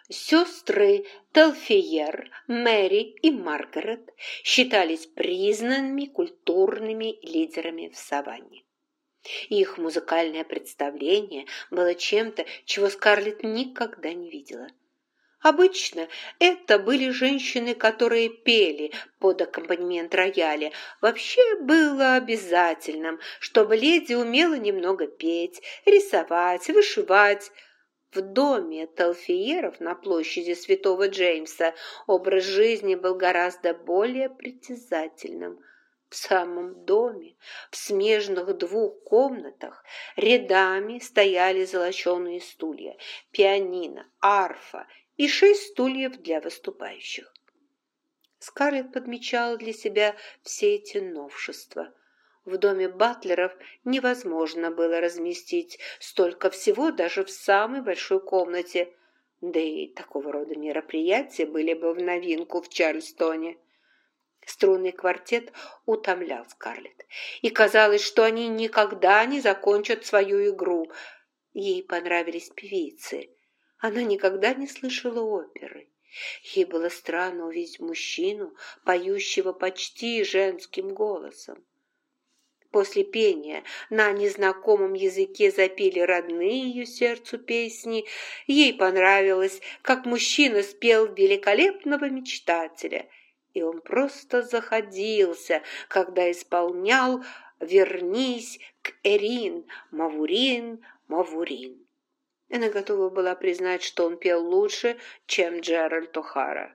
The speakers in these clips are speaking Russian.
Сестры Телфиер, Мэри и Маргарет считались признанными культурными лидерами в саванне. Их музыкальное представление было чем-то, чего Скарлетт никогда не видела. Обычно это были женщины, которые пели под аккомпанемент рояля. Вообще было обязательным, чтобы леди умела немного петь, рисовать, вышивать. В доме Телфиеров на площади Святого Джеймса образ жизни был гораздо более притязательным. В самом доме, в смежных двух комнатах, рядами стояли золоченые стулья, пианино, арфа и 6 стульев для выступающих. Скарлетт подмечала для себя все эти новшества. В доме Батлеров невозможно было разместить столько всего даже в самой большой комнате, да и такого рода мероприятия были бы в новинку в Чарльстоне. Струнный квартет утомлял Скарлетт, и казалось, что они никогда не закончат свою игру. Ей понравились певицы. Она никогда не слышала оперы. Ей было странно увидеть мужчину, поющего почти женским голосом. После пения на незнакомом языке запели родные ее сердцу песни. Ей понравилось, как мужчина спел великолепного мечтателя, и он просто заходился, когда исполнял «Вернись к Эрин, Мавурин, Мавурин». Она готова была признать, что он пел лучше, чем Джеральд О'Хара.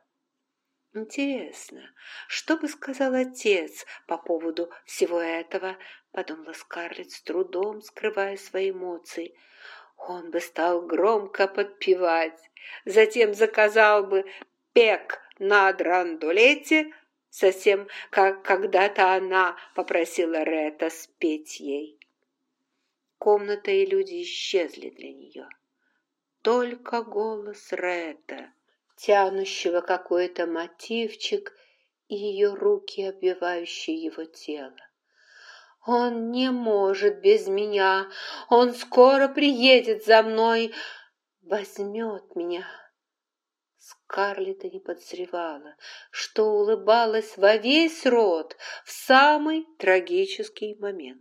«Интересно, что бы сказал отец по поводу всего этого?» – подумала Скарлетт, с трудом скрывая свои эмоции. «Он бы стал громко подпевать, затем заказал бы пек на драндулете, совсем как когда-то она попросила Ретта спеть ей». Комната и люди исчезли для нее. Только голос Ретта, тянущего какой-то мотивчик, и ее руки, обвивающие его тело. «Он не может без меня, он скоро приедет за мной, возьмет меня». Скарлетт и не подозревала, что улыбалась во весь рот в самый трагический момент.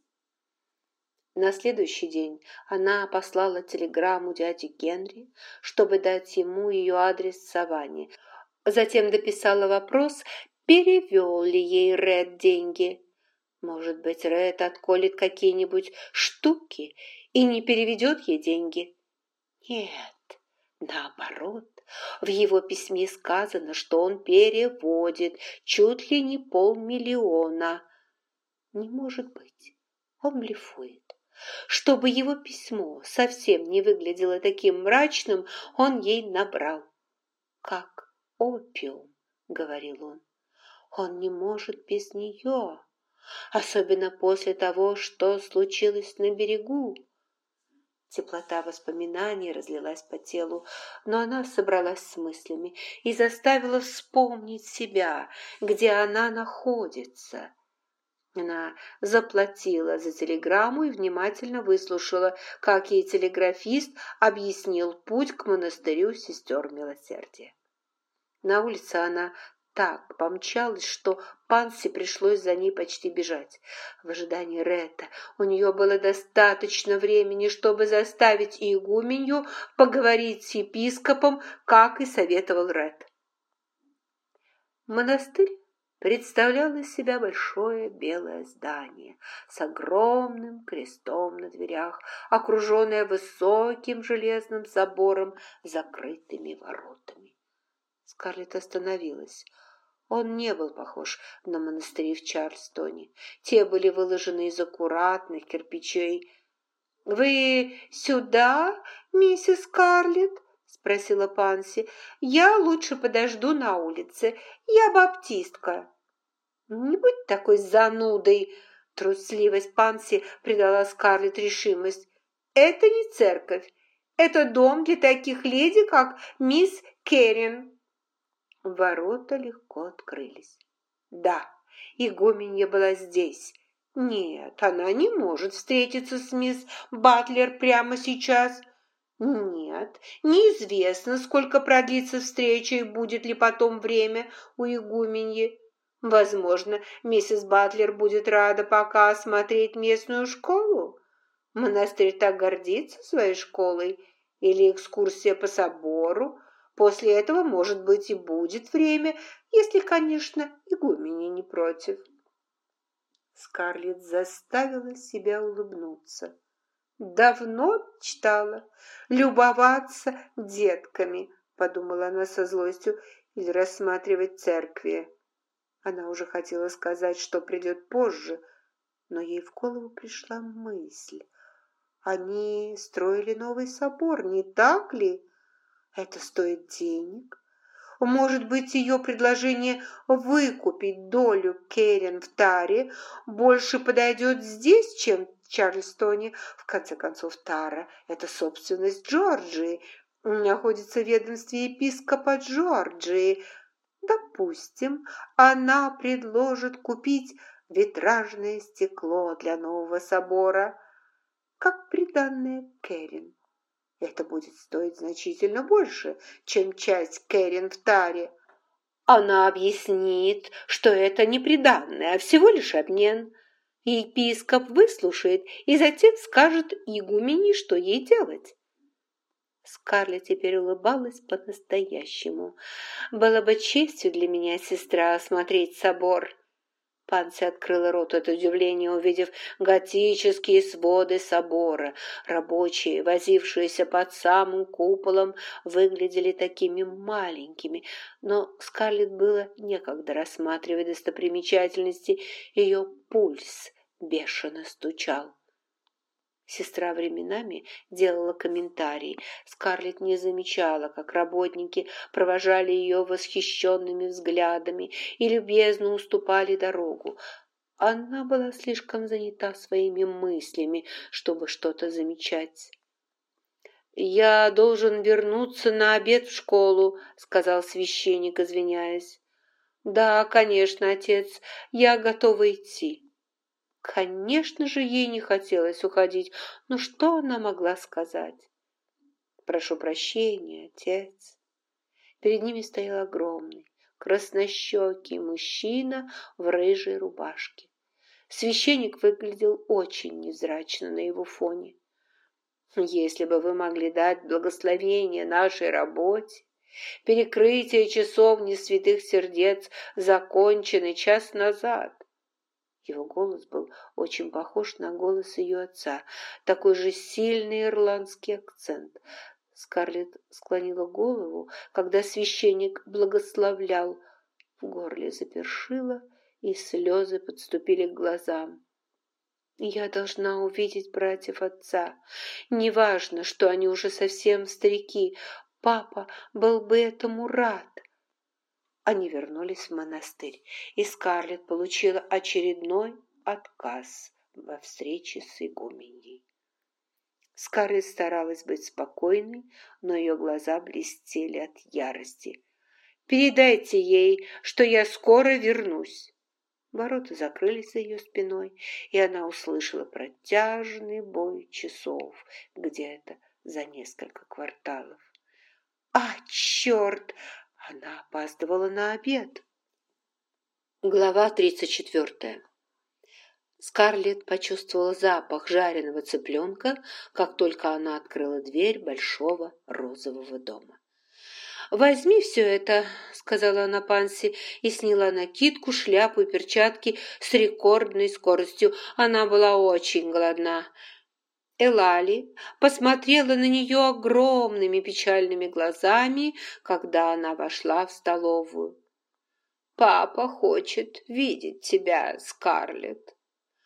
На следующий день она послала телеграмму дяде Генри, чтобы дать ему ее адрес в Саванне. Затем дописала вопрос, перевел ли ей Ред деньги. Может быть, Ред отколет какие-нибудь штуки и не переведет ей деньги? Нет, наоборот, в его письме сказано, что он переводит чуть ли не 500 000. Не может быть, он блефует. Чтобы его письмо совсем не выглядело таким мрачным, он ей набрал. «Как опиум», — говорил он. «Он не может без нее, особенно после того, что случилось на берегу». Теплота воспоминаний разлилась по телу, но она собралась с мыслями и заставила вспомнить себя, где она находится. Она заплатила за телеграмму и внимательно выслушала, как ей телеграфист объяснил путь к монастырю сестер милосердия. На улице она так помчалась, что Панси пришлось за ней почти бежать. В ожидании Ретта у нее было достаточно времени, чтобы заставить игуменью поговорить с епископом, как и советовал Ретт. Монастырь представлял из себя большое белое здание с огромным крестом на дверях, окруженное высоким железным забором с закрытыми воротами. Скарлетт остановилась. Он не был похож на монастыри в Чарльстоне. Те были выложены из аккуратных кирпичей. «Вы сюда, миссис Скарлетт?» — спросила Панси. «Я лучше подожду на улице. Я баптистка». «Не будь такой занудой!» Трусливость Панси придала Скарлетт решимость. «Это не церковь. Это дом для таких леди, как мисс Керрин». Ворота легко открылись. Да, игуменья была здесь. Нет, она не может встретиться с мисс Батлер прямо сейчас. Нет, неизвестно, сколько продлится встреча и будет ли потом время у игуменьи. Возможно, миссис Батлер будет рада пока осмотреть местную школу. Монастырь так гордится своей школой. Или экскурсия по собору. После этого, может быть, и будет время, если, конечно, игуменья не против. Скарлетт заставила себя улыбнуться. Давно мечтала любоваться детками, подумала она со злостью, или рассматривать церкви. Она уже хотела сказать, что придет позже, но ей в голову пришла мысль. Они строили новый собор, не так ли? Это стоит денег. Может быть, ее предложение выкупить долю Керрин в таре больше подойдет здесь, чем в Чарльстоне. В конце концов, тара – это собственность Джорджии, находится в ведомстве епископа Джорджии. Допустим, она предложит купить витражное стекло для нового собора, как приданное Керрин. Это будет стоить значительно больше, чем часть Керрин в таре. Она объяснит, что это не приданное, а всего лишь обмен. Епископ выслушает и затем скажет игумене, что ей делать. Скарлетт теперь улыбалась по-настоящему. «Было бы честью для меня, сестра, осмотреть собор». Панси открыла рот от удивления, увидев готические своды собора. Рабочие, возившиеся под самым куполом, выглядели такими маленькими, но Скарлетт было некогда рассматривать достопримечательности, ее пульс бешено стучал. Сестра временами делала комментарии. Скарлетт не замечала, как работники провожали ее восхищенными взглядами и любезно уступали дорогу. Она была слишком занята своими мыслями, чтобы что-то замечать. «Я должен вернуться на обед в школу», — сказал священник, извиняясь. «Да, конечно, отец, я готова идти». Конечно же, ей не хотелось уходить, но что она могла сказать? «Прошу прощения, отец». Перед ними стоял огромный, краснощекий мужчина в рыжей рубашке. Священник выглядел очень невзрачно на его фоне. «Если бы вы могли дать благословение нашей работе, перекрытие часовни святых сердец закончено час назад». Его голос был очень похож на голос ее отца, такой же сильный ирландский акцент. Скарлетт склонила голову, когда священник благословлял. В горле запершило, и слезы подступили к глазам. «Я должна увидеть братьев отца. Неважно, что они уже совсем старики. Папа был бы этому рад». Они вернулись в монастырь, и Скарлетт получила очередной отказ во встрече с игуменьей. Скарлетт старалась быть спокойной, но ее глаза блестели от ярости. «Передайте ей, что я скоро вернусь». Ворота закрылись за ее спиной, и она услышала протяжный бой часов где-то за несколько кварталов. «А, черт!» Она опаздывала на обед. Глава 34. Скарлетт почувствовала запах жареного цыпленка, как только она открыла дверь большого розового дома. «Возьми все это», — сказала она Панси и сняла накидку, шляпу и перчатки с рекордной скоростью. Она была очень голодна. Элали посмотрела на нее огромными печальными глазами, когда она вошла в столовую. «Папа хочет видеть тебя, Скарлетт».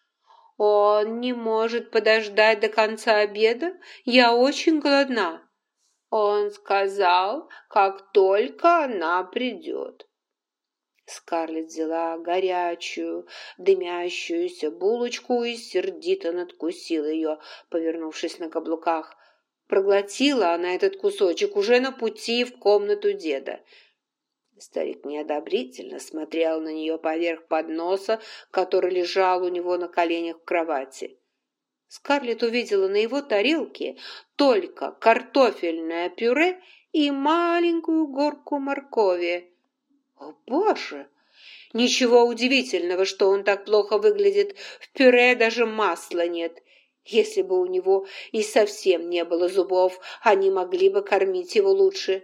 «Он не может подождать до конца обеда? Я очень голодна». «Он сказал, как только она придет». Скарлетт взяла горячую, дымящуюся булочку и сердито надкусила ее, повернувшись на каблуках. Проглотила она этот кусочек уже на пути в комнату деда. Старик неодобрительно смотрел на нее поверх подноса, который лежал у него на коленях в кровати. Скарлетт увидела на его тарелке только картофельное пюре и маленькую горку моркови. О, Боже! Ничего удивительного, что он так плохо выглядит. В пюре даже масла нет. Если бы у него и совсем не было зубов, они могли бы кормить его лучше.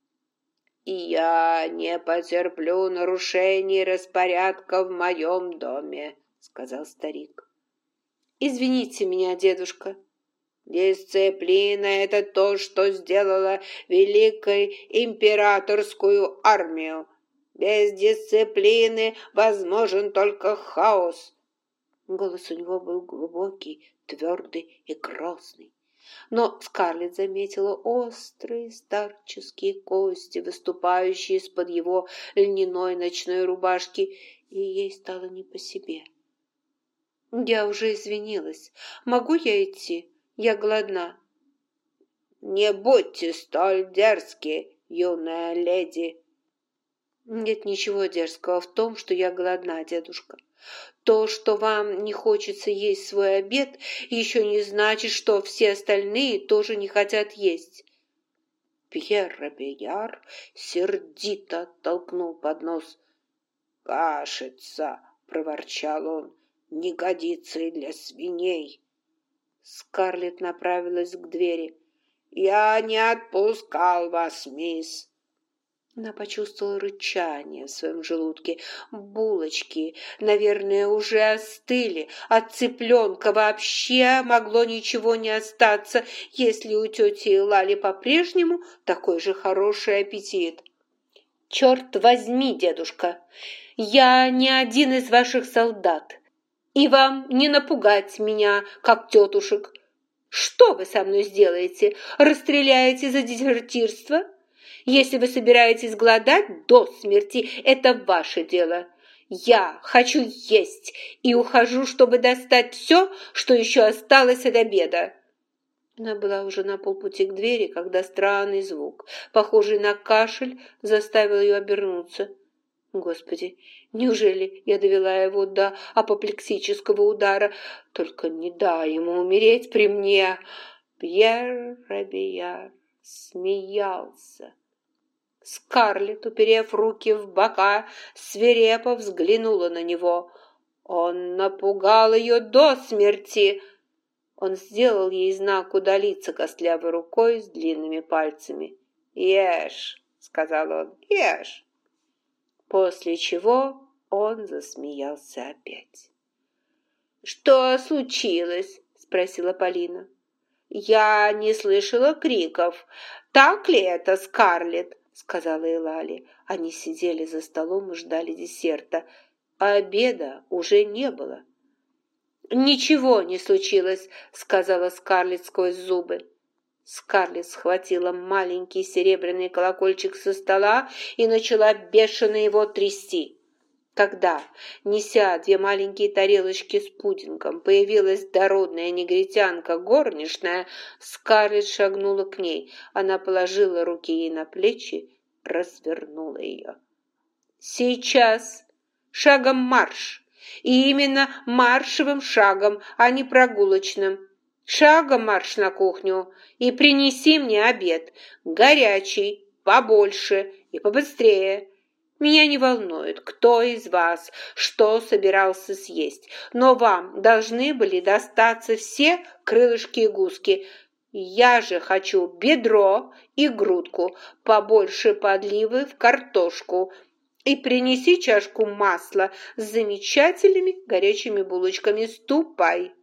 «Я не потерплю нарушений распорядка в моем доме», — сказал старик. «Извините меня, дедушка». «Дисциплина — это то, что сделало великой императорскую армию. Без дисциплины возможен только хаос». Голос у него был глубокий, твердый и грозный. Но Скарлетт заметила острые старческие кости, выступающие из-под его льняной ночной рубашки, и ей стало не по себе. «Я уже извинилась. Могу я идти? Я голодна». «Не будьте столь дерзки, юная леди». «Нет ничего дерзкого в том, что я голодна, дедушка. То, что вам не хочется есть свой обед, еще не значит, что все остальные тоже не хотят есть». Пьер Робийяр сердито оттолкнул поднос. «Кашица!» — проворчал он. «Не годится и для свиней». Скарлетт направилась к двери. «Я не отпускал вас, мисс». Она почувствовала рычание в своем желудке. Булочки, наверное, уже остыли. От цыпленка вообще могло ничего не остаться, если у тети Лали по-прежнему такой же хороший аппетит. «Черт возьми, дедушка, я не один из ваших солдат, и вам не напугать меня, как тетушек. Что вы со мной сделаете? Расстреляете за дезертирство? Если вы собираетесь голодать до смерти, это ваше дело. Я хочу есть и ухожу, чтобы достать все, что еще осталось от обеда». Она была уже на полпути к двери, когда странный звук, похожий на кашель, заставил ее обернуться. Господи, неужели я довела его до апоплексического удара? Только не дай ему умереть при мне. Пьер Робийяр смеялся. Скарлетт, уперев руки в бока, свирепо взглянула на него. Он напугал ее до смерти. Он сделал ей знак удалиться костлявой рукой с длинными пальцами. «Ешь», — сказал он, — «ешь». После чего он засмеялся опять. «Что случилось?» — спросила Полина. «Я не слышала криков. Так ли это, Скарлетт?» — сказала Элали. Они сидели за столом и ждали десерта, а обеда уже не было. «Ничего не случилось», — сказала Скарлетт сквозь зубы. Скарлетт схватила маленький серебряный колокольчик со стола и начала бешено его трясти. Когда, неся две маленькие тарелочки с пудингом, появилась дородная негритянка горничная, Скарлетт шагнула к ней. Она положила руки ей на плечи, развернула ее. «Сейчас! Шагом марш! И именно маршевым шагом, а не прогулочным! Шагом марш на кухню и принеси мне обед, горячий, побольше и побыстрее!» Меня не волнует, кто из вас что собирался съесть, но вам должны были достаться все крылышки и гуски. Я же хочу бедро и грудку, побольше подливы в картошку. И принеси чашку масла с замечательными горячими булочками. Ступай!»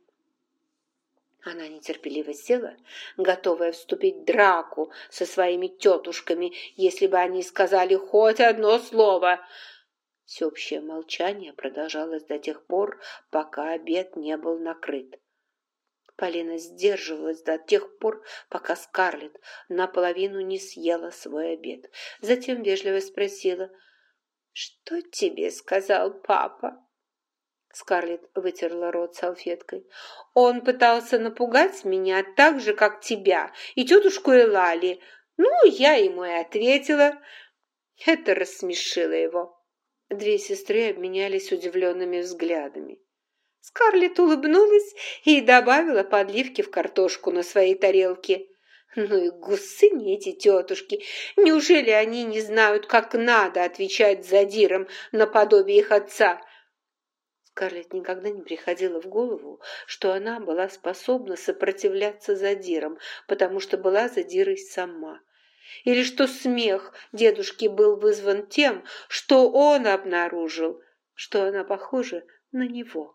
Она нетерпеливо села, готовая вступить в драку со своими тетушками, если бы они сказали хоть одно слово. Всеобщее молчание продолжалось до тех пор, пока обед не был накрыт. Полина сдерживалась до тех пор, пока Скарлетт наполовину не съела свой обед. Затем вежливо спросила: «Что тебе сказал папа?» Скарлетт вытерла рот салфеткой. «Он пытался напугать меня так же, как тебя и тетушку Элали. Ну, я ему и ответила». Это рассмешило его. Две сестры обменялись удивленными взглядами. Скарлетт улыбнулась и добавила подливки в картошку на своей тарелке. Ну и гусыни эти тетушки! Неужели они не знают, как надо отвечать задирам наподобие их отца? Скарлетт никогда не приходило в голову, что она была способна сопротивляться задирам, потому что была задирой сама. Или что смех дедушки был вызван тем, что он обнаружил, что она похожа на него.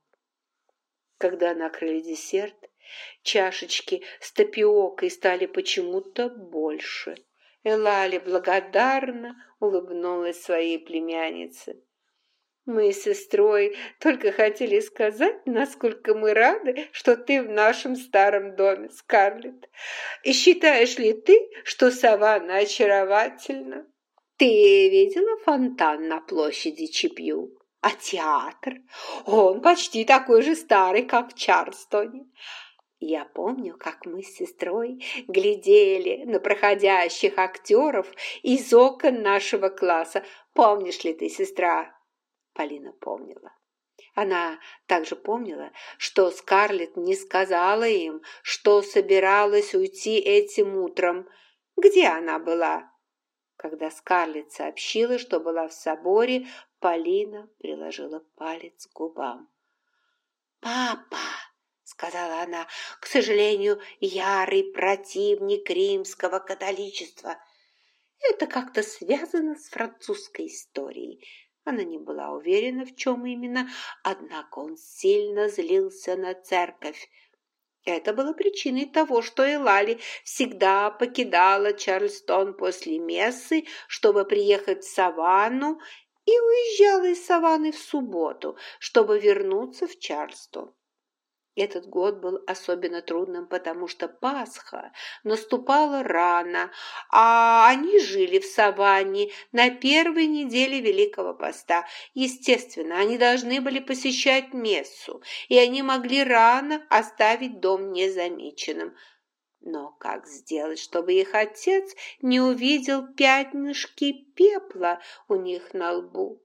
Когда накрыли десерт, чашечки с тапиокой стали почему-то больше. Элали благодарно улыбнулась своей племяннице. «Мы с сестрой только хотели сказать, насколько мы рады, что ты в нашем старом доме, Скарлетт. И считаешь ли ты, что саванна очаровательна? Ты видела фонтан на площади Чипью? А театр? Он почти такой же старый, как в Чарльстоне. Я помню, как мы с сестрой глядели на проходящих актеров из окон нашего класса. Помнишь ли ты, сестра?» Полина помнила. Она также помнила, что Скарлетт не сказала им, что собиралась уйти этим утром. Где она была? Когда Скарлетт сообщила, что была в соборе, Полина приложила палец к губам. «Папа!» — сказала она, — «к сожалению, ярый противник римского католичества. Это как-то связано с французской историей». Она не была уверена, в чем именно, однако он сильно злился на церковь. Это было причиной того, что Элали всегда покидала Чарльстон после мессы, чтобы приехать в Саванну, и уезжала из Саванны в субботу, чтобы вернуться в Чарльстон. Этот год был особенно трудным, потому что Пасха наступала рано, а они жили в Саванне на первой неделе Великого Поста. Естественно, они должны были посещать мессу, и они могли рано оставить дом незамеченным. Но как сделать, чтобы их отец не увидел пятнышки пепла у них на лбу?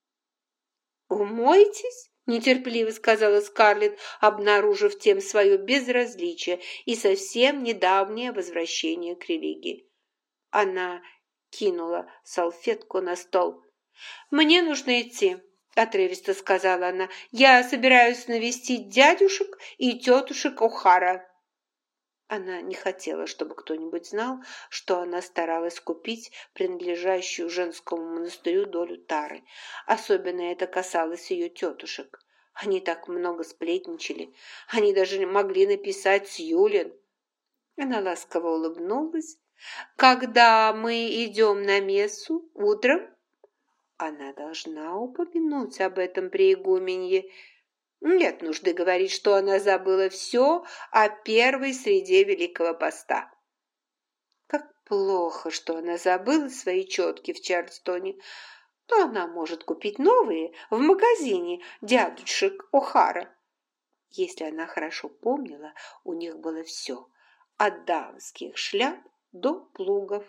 «Умойтесь?» – нетерпеливо сказала Скарлетт, обнаружив тем свое безразличие и совсем недавнее возвращение к религии. Она кинула салфетку на стол. «Мне нужно идти», – отрывисто сказала она. «Я собираюсь навестить дядюшек и тетушек О'Хара». Она не хотела, чтобы кто-нибудь знал, что она старалась купить принадлежащую женскому монастырю долю тары. Особенно это касалось ее тетушек. Они так много сплетничали. Они даже могли написать Сьюлин. Она ласково улыбнулась. «Когда мы идем на мессу утром?» Она должна упомянуть об этом при игуменье. Нет нужды говорить, что она забыла все о первой среде Великого Поста. Как плохо, что она забыла свои четки в Чарльстоне. Но она может купить новые в магазине дядюшек О'Хара. Если она хорошо помнила, у них было все, от дамских шляп до плугов.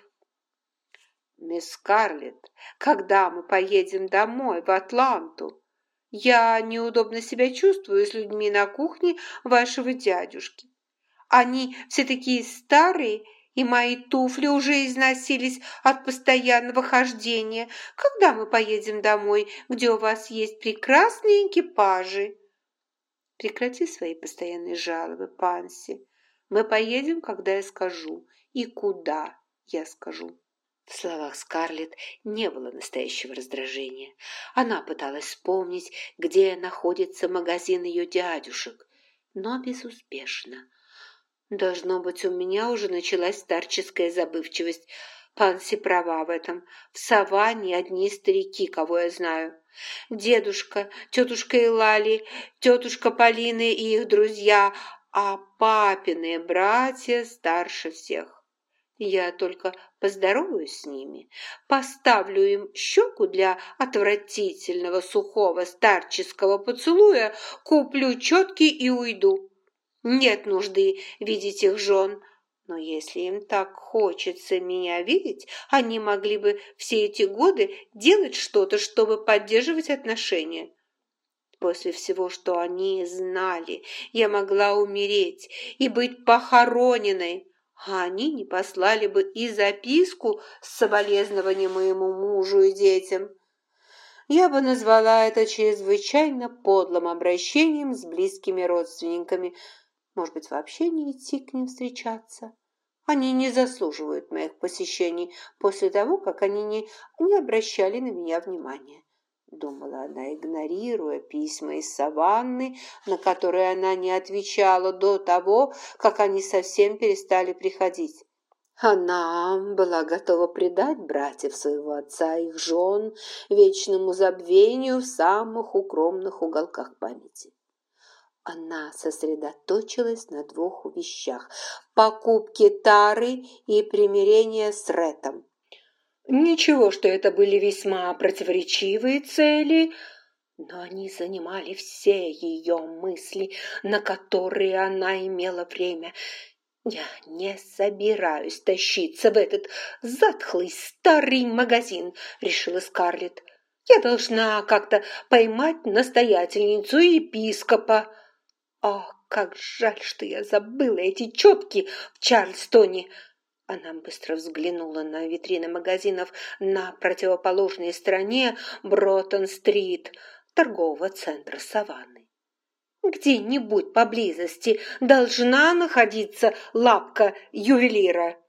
«Мисс Скарлетт, когда мы поедем домой в Атланту? Я неудобно себя чувствую с людьми на кухне вашего дядюшки. Они все такие старые, и мои туфли уже износились от постоянного хождения. Когда мы поедем домой, где у вас есть прекрасные экипажи?» «Прекрати свои постоянные жалобы, Панси. Мы поедем, когда я скажу, и куда я скажу». В словах Скарлетт не было настоящего раздражения. Она пыталась вспомнить, где находится магазин ее дядюшек, но безуспешно. Должно быть, у меня уже началась старческая забывчивость. Панси права в этом. В Саванне одни старики, кого я знаю. Дедушка, тетушка Элали, тетушка Полина и их друзья, а папины братья старше всех. Я только поздороваюсь с ними, поставлю им щеку для отвратительного сухого старческого поцелуя, куплю четки и уйду. Нет нужды видеть их жен, но если им так хочется меня видеть, они могли бы все эти годы делать что-то, чтобы поддерживать отношения. После всего, что они знали, я могла умереть и быть похороненной, а они не послали бы и записку с соболезнованием моему мужу и детям. Я бы назвала это чрезвычайно подлым обращением с близкими родственниками. Может быть, вообще не идти к ним встречаться? Они не заслуживают моих посещений после того, как они не обращали на меня внимания. Думала она, игнорируя письма из Саванны, на которые она не отвечала до того, как они совсем перестали приходить. Она была готова предать братьев своего отца и их жен вечному забвению в самых укромных уголках памяти. Она сосредоточилась на двух вещах – покупке Тары и примирения с Ретом. Ничего, что это были весьма противоречивые цели, но они занимали все ее мысли, на которые она имела время. «Я не собираюсь тащиться в этот затхлый старый магазин», – решила Скарлетт. «Я должна как-то поймать настоятельницу и епископа». «О, как жаль, что я забыла эти четки в Чарльстоне!» Она быстро взглянула на витрины магазинов на противоположной стороне Броттон-стрит, торгового центра Саванны. Где-нибудь поблизости должна находиться лавка ювелира.